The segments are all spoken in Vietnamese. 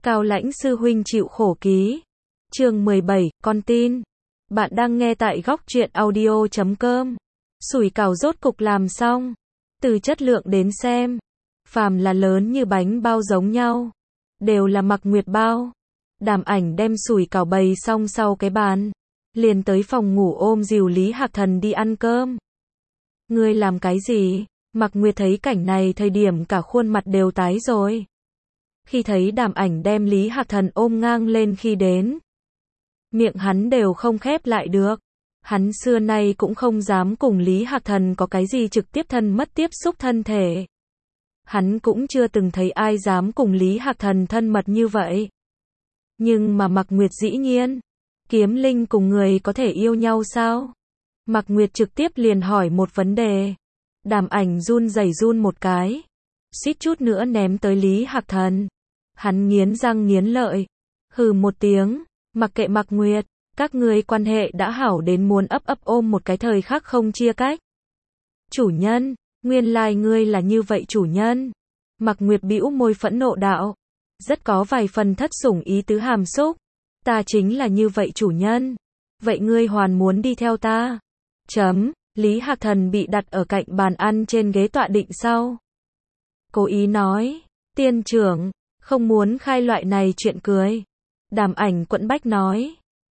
Cao Lãnh sư huynh chịu khổ ký. Chương 17, con tin. Bạn đang nghe tại góc truyện audio.com. Sủi cảo rốt cục làm xong. Từ chất lượng đến xem, phàm là lớn như bánh bao giống nhau, đều là Mặc Nguyệt bao. Đàm Ảnh đem sủi cảo bày xong sau cái bàn, liền tới phòng ngủ ôm dìu Lý Hạc Thần đi ăn cơm. Ngươi làm cái gì? Mặc Nguyệt thấy cảnh này thời điểm cả khuôn mặt đều tái rồi. Khi thấy Đàm Ảnh đem Lý Hạc Thần ôm ngang lên khi đến, miệng hắn đều không khép lại được. Hắn xưa nay cũng không dám cùng Lý Hạc Thần có cái gì trực tiếp thân mật tiếp xúc thân thể. Hắn cũng chưa từng thấy ai dám cùng Lý Hạc Thần thân mật như vậy. Nhưng mà Mặc Nguyệt dĩ nhiên, Kiếm Linh cùng người có thể yêu nhau sao? Mặc Nguyệt trực tiếp liền hỏi một vấn đề. Đàm Ảnh run rẩy run một cái, suýt chút nữa ném tới Lý Hạc Thần. Hắn nghiến răng nghiến lợi, hừ một tiếng, mặc kệ Mặc Nguyệt, các ngươi quan hệ đã hảo đến muốn ấp ôm một cái thời khắc không chia cách. Chủ nhân, nguyên lai ngươi là như vậy chủ nhân. Mặc Nguyệt bĩu môi phẫn nộ đạo, rất có vài phần thất sủng ý tứ hàm xúc. Ta chính là như vậy chủ nhân. Vậy ngươi hoàn muốn đi theo ta? Lý Hạc Thần bị đặt ở cạnh bàn ăn trên ghế tọa định sau, cố ý nói, tiên trưởng, không muốn khai loại này chuyện cười. Đàm Ảnh quẫn bách nói,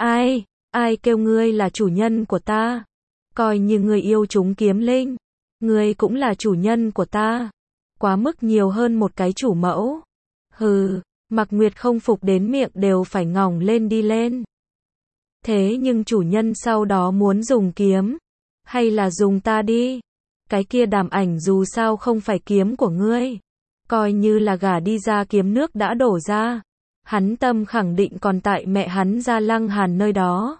ai kêu ngươi là chủ nhân của ta? Coi như ngươi yêu chúng Kiếm Linh, ngươi cũng là chủ nhân của ta. Quá mức nhiều hơn một cái chủ mẫu. Hừ, Mặc Nguyệt không phục đến miệng đều phải ngỏng lên đi lên. Thế nhưng chủ nhân sau đó muốn dùng kiếm, hay là dùng ta đi? Cái kia Đàm Ảnh dù sao không phải kiếm của ngươi. Coi như là gả đi ra kiếm nước đã đổ ra. Hắn tâm khẳng định còn tại mẹ hắn Gia Lăng Hàn nơi đó.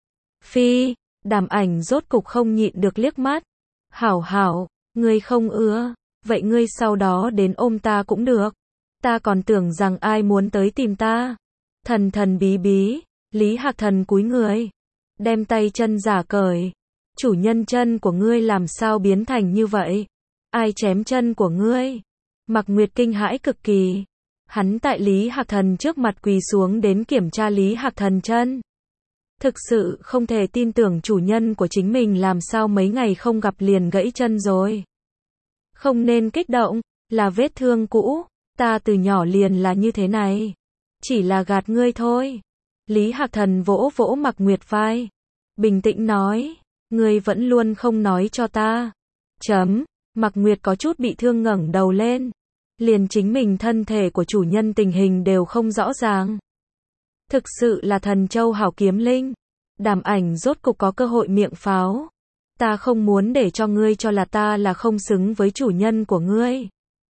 Phi, Đàm Ảnh rốt cục không nhịn được liếc mắt. Hảo, ngươi không ưa, vậy ngươi sau đó đến ôm ta cũng được. Ta còn tưởng rằng ai muốn tới tìm ta. Thần bí, Lý Hạc Thần cúi người, đem tay chân giả cởi. Chủ nhân, chân của ngươi làm sao biến thành như vậy? Ai chém chân của ngươi? Mặc Nguyệt kinh hãi cực kỳ. Hắn tại Lý Hạc Thần trước mặt quỳ xuống đến kiểm tra Lý Hạc Thần chân. Thực sự không thể tin tưởng chủ nhân của chính mình làm sao mấy ngày không gặp liền gãy chân rồi. Không nên kích động, là vết thương cũ, ta từ nhỏ liền là như thế này. Chỉ là gạt ngươi thôi. Lý Hạc Thần vỗ vỗ Mặc Nguyệt vai, bình tĩnh nói, ngươi vẫn luôn không nói cho ta. Mặc Nguyệt có chút bị thương ngẩng đầu lên. Liền chính mình thân thể của chủ nhân tình hình đều không rõ ràng. Thực sự là thần châu hảo Kiếm Linh. Đàm Ảnh rốt cục có cơ hội miệng pháo. Ta không muốn để cho ngươi cho là ta là không xứng với chủ nhân của ngươi.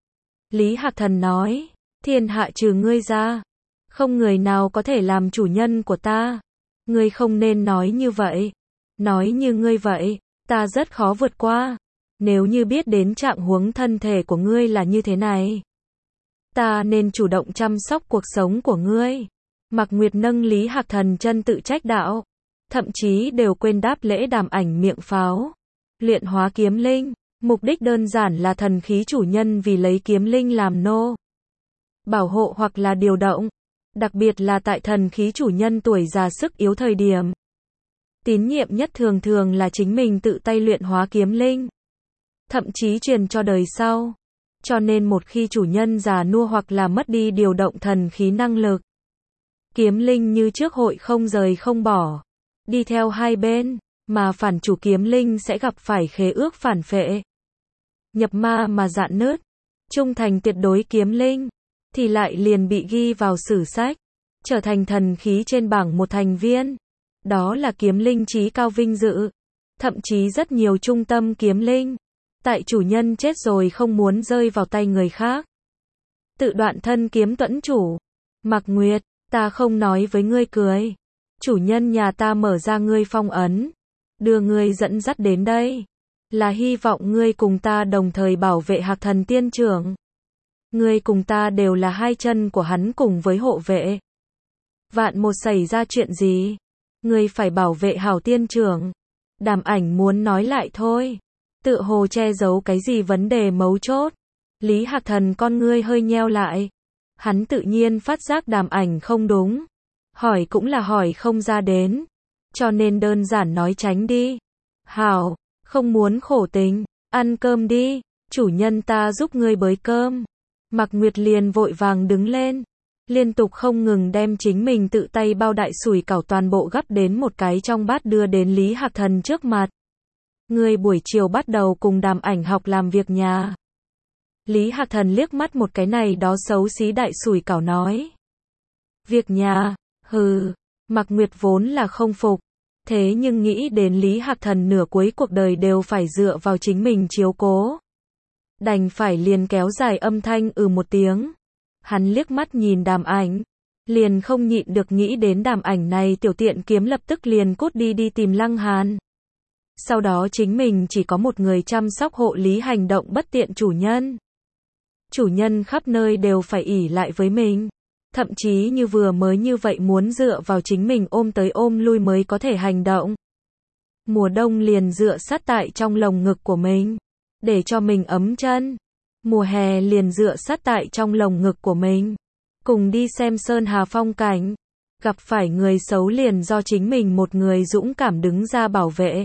Lý Hạc Thần nói, thiên hạ trừ ngươi ra, không người nào có thể làm chủ nhân của ta. Ngươi không nên nói như vậy. Nói như ngươi vậy, ta rất khó vượt qua. Nếu như biết đến trạng huống thân thể của ngươi là như thế này, ta nên chủ động chăm sóc cuộc sống của ngươi. Mặc Nguyệt nâng Lý Hạc Thần chân tự trách đạo, thậm chí đều quên đáp lễ. Đàm Ảnh miệng pháo, luyện hóa kiếm linh, mục đích đơn giản là thần khí chủ nhân vì lấy kiếm linh làm nô, bảo hộ hoặc là điều động, đặc biệt là tại thần khí chủ nhân tuổi già sức yếu thời điểm. Tín nhiệm nhất thường là chính mình tự tay luyện hóa kiếm linh, thậm chí truyền cho đời sau. Cho nên một khi chủ nhân già nua hoặc là mất đi điều động thần khí năng lực, kiếm linh như trước hội không rời không bỏ, đi theo hai bên, mà phản chủ kiếm linh sẽ gặp phải khế ước phản phệ, nhập ma mà rạn nứt. Trung thành tuyệt đối kiếm linh thì lại liền bị ghi vào sử sách, trở thành thần khí trên bảng một thành viên. Đó là kiếm linh chí cao vinh dự. Thậm chí rất nhiều trung tâm kiếm linh, tại chủ nhân chết rồi không muốn rơi vào tay người khác, tự đoạn thân kiếm tuẫn chủ. Mặc Nguyệt, ta không nói với ngươi cười. Chủ nhân nhà ta mở ra ngươi phong ấn, đưa ngươi dẫn dắt đến đây, là hy vọng ngươi cùng ta đồng thời bảo vệ Hạc Thần tiên trưởng. Ngươi cùng ta đều là hai chân của hắn cùng với hộ vệ. Vạn một xảy ra chuyện gì, ngươi phải bảo vệ hảo tiên trưởng. Đàm Ảnh muốn nói lại thôi, tựa hồ che giấu cái gì vấn đề mấu chốt. Lý Hạc Thần con ngươi hơi nheo lại. Hắn tự nhiên phát giác Đàm Ảnh không đúng. Hỏi cũng là hỏi không ra đến. Cho nên đơn giản nói tránh đi. Hảo, không muốn khổ tình, ăn cơm đi, chủ nhân ta giúp ngươi bới cơm. Mạc Nguyệt liền vội vàng đứng lên. Liên tục không ngừng đem chính mình tự tay bao đại sủi cảo toàn bộ gắp đến một cái trong bát đưa đến Lý Hạc Thần trước mặt. Ngươi buổi chiều bắt đầu cùng Đàm Ảnh học làm việc nhà. Lý Hạc Thần liếc mắt một cái này đó xấu xí đại sủi cảo nói. Việc nhà, hừ, Mạc Nguyệt vốn là không phục. Thế nhưng nghĩ đến Lý Hạc Thần nửa cuối cuộc đời đều phải dựa vào chính mình chiếu cố. Đành phải liền kéo dài âm thanh một tiếng. Hắn liếc mắt nhìn Đàm Ảnh. Liền không nhịn được nghĩ đến Đàm Ảnh này tiểu tiện kiếm lập tức liền cút đi tìm Lăng Hàn. Sau đó chính mình chỉ có một người chăm sóc hộ lý hành động bất tiện chủ nhân. Chủ nhân khắp nơi đều phải ỷ lại với mình. Thậm chí như vừa mới như vậy muốn dựa vào chính mình ôm tới ôm lui mới có thể hành động. Mùa đông liền dựa sát tại trong lồng ngực của mình, để cho mình ấm chân. Mùa hè liền dựa sát tại trong lồng ngực của mình, cùng đi xem sơn hà phong cảnh. Gặp phải người xấu liền do chính mình một người dũng cảm đứng ra bảo vệ.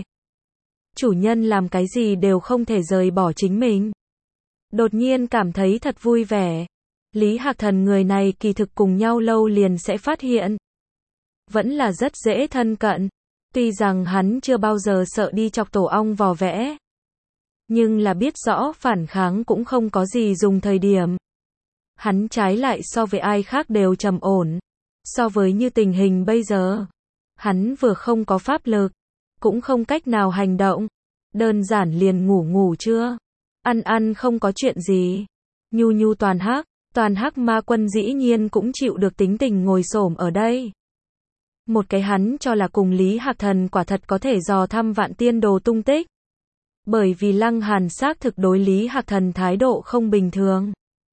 Chủ nhân làm cái gì đều không thể rời bỏ chính mình. Đột nhiên cảm thấy thật vui vẻ. Lý Hạc Thần người này kỳ thực cùng nhau lâu liền sẽ phát hiện. Vẫn là rất dễ thân cận. Tuy rằng hắn chưa bao giờ sợ đi chọc tổ ong vò vẽ. Nhưng là biết rõ phản kháng cũng không có gì dùng thời điểm. Hắn trái lại so với ai khác đều trầm ổn. So với như tình hình bây giờ. Hắn vừa không có pháp lực. Cũng không cách nào hành động. Đơn giản liền ngủ chưa. Ăn không có chuyện gì. Nhu Toàn Hắc Ma Quân dĩ nhiên cũng chịu được tính tình ngồi xổm ở đây. Một cái hắn cho là cùng Lý Hạc Thần quả thật có thể dò thăm Vạn Tiên Đồ tung tích. Bởi vì Lăng Hàn xác thực đối Lý Hạc Thần thái độ không bình thường.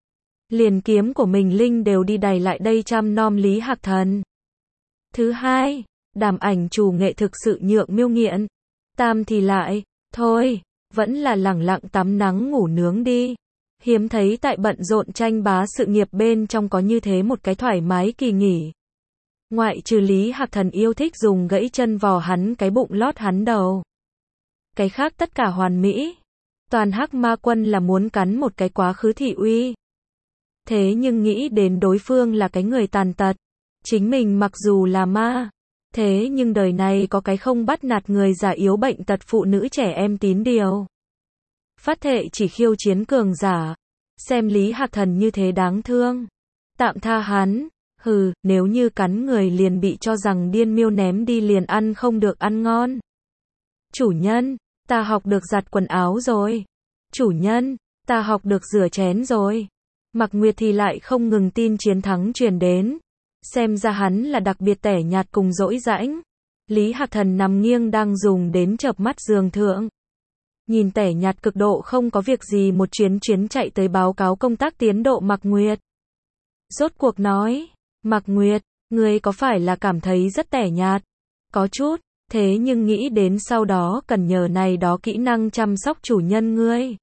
Liền kiếm của mình linh đều đi đày lại đây chăm nom Lý Hạc Thần. Thứ hai, Đàm Ảnh chủ nghệ thực sự nhượng miêu nghiện. Tam thì lại, thôi, vẫn là lẳng lặng tắm nắng ngủ nướng đi. Hiếm thấy tại bận rộn tranh bá sự nghiệp bên trong có như thế một cái thoải mái kỳ nghỉ. Ngoại trừ Lý Hạc Thần yêu thích dùng gãy chân vò hắn cái bụng lót hắn đầu. Cái khác tất cả hoàn mỹ. Toàn Hắc Ma Quân là muốn cắn một cái quá khứ thị uy. Thế nhưng nghĩ đến đối phương là cái người tàn tật. Chính mình mặc dù là ma. Thế nhưng đời này có cái không bắt nạt người già yếu bệnh tật phụ nữ trẻ em tín điều. Phát thệ chỉ khiêu chiến cường giả. Xem Lý Hạc Thần như thế đáng thương. Tạm tha hắn. Hừ, nếu như cắn người liền bị cho rằng điên miêu ném đi liền ăn không được ăn ngon. Chủ nhân, ta học được giặt quần áo rồi. Chủ nhân, ta học được rửa chén rồi. Mạc Nguyệt thì lại không ngừng tin chiến thắng truyền đến. Xem ra hắn là đặc biệt tẻ nhạt cùng dỗi dãnh. Lý Hạc Thần nằm nghiêng đang dùng đến chợp mắt giường thượng. Nhìn tẻ nhạt cực độ không có việc gì một chuyến chạy tới báo cáo công tác tiến độ Mạc Nguyệt. Rốt cuộc nói, Mạc Nguyệt, ngươi có phải là cảm thấy rất tẻ nhạt? Có chút, thế nhưng nghĩ đến sau đó cần nhờ này đó kỹ năng chăm sóc chủ nhân ngươi.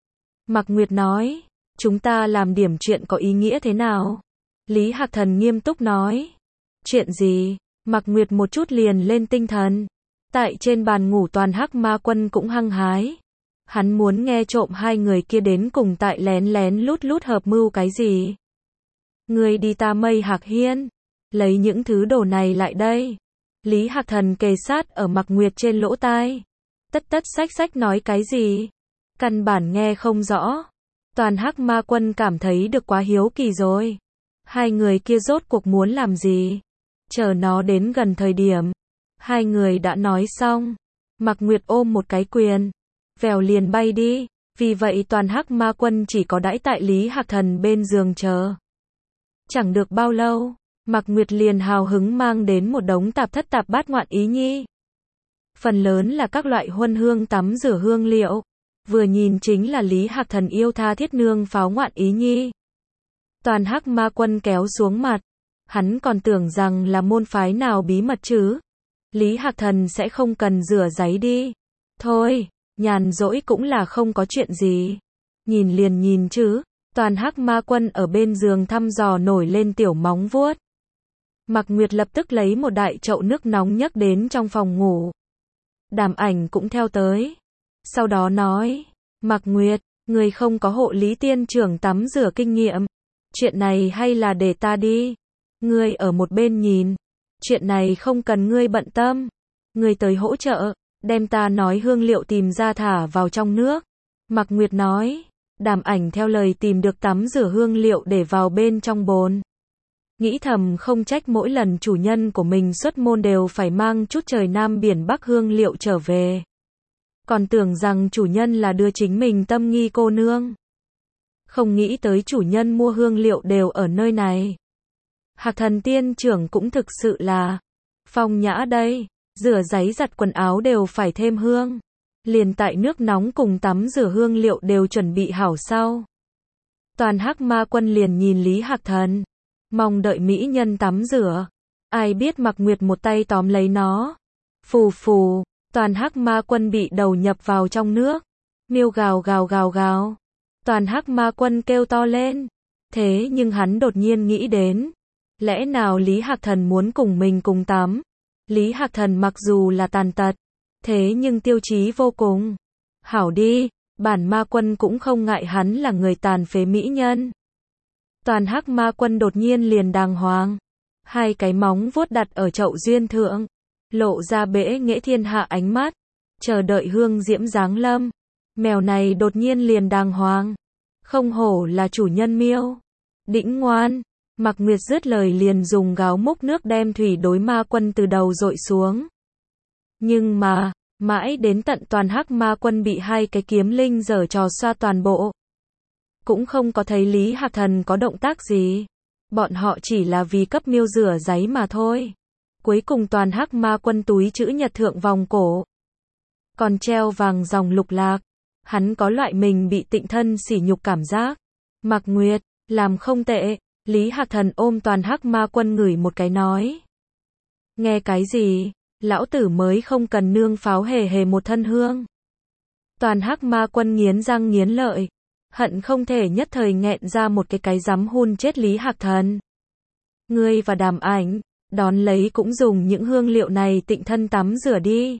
Mạc Nguyệt nói, chúng ta làm điểm chuyện có ý nghĩa thế nào? Lý Hạc Thần nghiêm túc nói, chuyện gì? Mạc Nguyệt một chút liền lên tinh thần. Tại trên bàn ngủ Toàn Hắc Ma Quân cũng hăng hái. Hắn muốn nghe trộm hai người kia đến cùng tại lén lút hợp mưu cái gì. Ngươi đi ta Mây Hạc Hiên. Lấy những thứ đồ này lại đây. Lý Hạc Thần kề sát ở Mạc Nguyệt trên lỗ tai. Tất xách nói cái gì. Căn bản nghe không rõ. Toàn Hắc Ma Quân cảm thấy được quá hiếu kỳ rồi. Hai người kia rốt cuộc muốn làm gì. Chờ nó đến gần thời điểm. Hai người đã nói xong. Mạc Nguyệt ôm một cái quyền. Vèo liền bay đi. Vì vậy Toàn Hắc Ma Quân chỉ có đãi tại Lý Hạc Thần bên giường chờ. Chẳng được bao lâu. Mạc Nguyệt liền hào hứng mang đến một đống tạp thất tạp bát ngoạn ý nhi. Phần lớn là các loại huân hương tắm rửa hương liệu. Vừa nhìn chính là Lý Hạc Thần yêu tha thiết nương pháo ngoạn ý nhi. Toàn Hắc Ma Quân kéo xuống mặt. Hắn còn tưởng rằng là môn phái nào bí mật chứ. Lý Hạc Thần sẽ không cần rửa giấy đi. Thôi, nhàn rỗi cũng là không có chuyện gì. Nhìn liền nhìn chứ. Toàn Hắc Ma Quân ở bên giường thăm dò nổi lên tiểu móng vuốt. Mạc Nguyệt lập tức lấy một đại chậu nước nóng nhấc đến trong phòng ngủ. Đàm Ảnh cũng theo tới. Sau đó nói, Mạc Nguyệt, người không có hộ lý tiên trưởng tắm rửa kinh nghiệm. Chuyện này hay là để ta đi. Ngươi ở một bên nhìn. Chuyện này không cần ngươi bận tâm. Ngươi tới hỗ trợ, đem ta nói hương liệu tìm ra thả vào trong nước. Mạc Nguyệt nói, Đàm Ảnh theo lời tìm được tắm rửa hương liệu để vào bên trong bồn. Nghĩ thầm không trách mỗi lần chủ nhân của mình xuất môn đều phải mang chút trời Nam biển Bắc hương liệu trở về. Còn tưởng rằng chủ nhân là đưa chính mình tâm nghi cô nương. Không nghĩ tới chủ nhân mua hương liệu đều ở nơi này. Hạc Thần tiên trưởng cũng thực sự là phong nhã đây, rửa giấy giặt quần áo đều phải thêm hương. Liền tại nước nóng cùng tắm rửa hương liệu đều chuẩn bị hảo sau. Toàn Hắc Ma Quân liền nhìn Lý Hạc Thần, mong đợi mỹ nhân tắm rửa. Ai biết Mạc Nguyệt một tay tóm lấy nó. Phù phù, Toàn Hắc Ma Quân bị đầu nhập vào trong nước. Miêu gào gào gào gào. Toàn Hắc Ma Quân kêu to lên. Thế nhưng hắn đột nhiên nghĩ đến, lẽ nào Lý Hạc Thần muốn cùng mình cùng tắm? Lý Hạc Thần mặc dù là tàn tật, thế nhưng tiêu chí vô cùng. Hảo đi, bản ma quân cũng không ngại hắn là người tàn phế mỹ nhân. Toàn Hắc Ma Quân đột nhiên liền đàng hoàng. Hai cái móng vuốt đặt ở chậu duyên thượng, lộ ra bẽ nghệ thiên hạ ánh mắt, chờ đợi hương diễm giáng lâm. Mèo này đột nhiên liền đàng hoàng. Không hổ là chủ nhân miêu. Đĩnh ngoan. Mạc Nguyệt dứt lời liền dùng gáo múc nước đem thủy đối ma quân từ đầu dội xuống. Nhưng mà, mãi đến tận Toàn Hắc Ma Quân bị hai cái kiếm linh giở trò xoa toàn bộ. Cũng không có thấy Lý Hạc Thần có động tác gì. Bọn họ chỉ là vì cấp miêu rửa giấy mà thôi. Cuối cùng Toàn Hắc Ma Quân túi chữ nhật thượng vòng cổ. Còn treo vàng dòng lục lạc. Hắn có loại mình bị tịnh thân sỉ nhục cảm giác. Mạc Nguyệt, làm không tệ. Lý Hạc Thần ôm Toàn Hắc Ma Quân ngửi một cái nói. Nghe cái gì? Lão tử mới không cần nương pháo hề hề một thân hương. Toàn Hắc Ma Quân nghiến răng nghiến lợi. Hận không thể nhất thời nghẹn ra một cái dám hun chết Lý Hạc Thần. Ngươi và Đàm Ảnh, đón lấy cũng dùng những hương liệu này tịnh thân tắm rửa đi.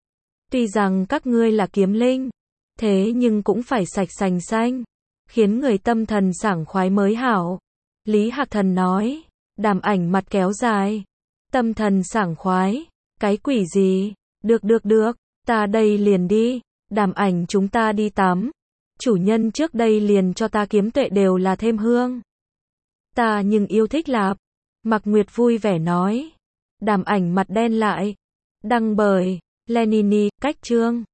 Tuy rằng các ngươi là kiếm linh, thế nhưng cũng phải sạch sành xanh, khiến người tâm thần sảng khoái mới hảo. Lý Hạc Thần nói. Đàm Ảnh mặt kéo dài. Tâm thần sảng khoái. Cái quỷ gì? Được, ta đây liền đi. Đàm Ảnh chúng ta đi tắm. Chủ nhân trước đây liền cho ta kiếm tuệ đều là thêm hương. Ta nhưng yêu thích lạp. Mạc Nguyệt vui vẻ nói. Đàm Ảnh mặt đen lại. Đăng bởi Lenini, cách chương.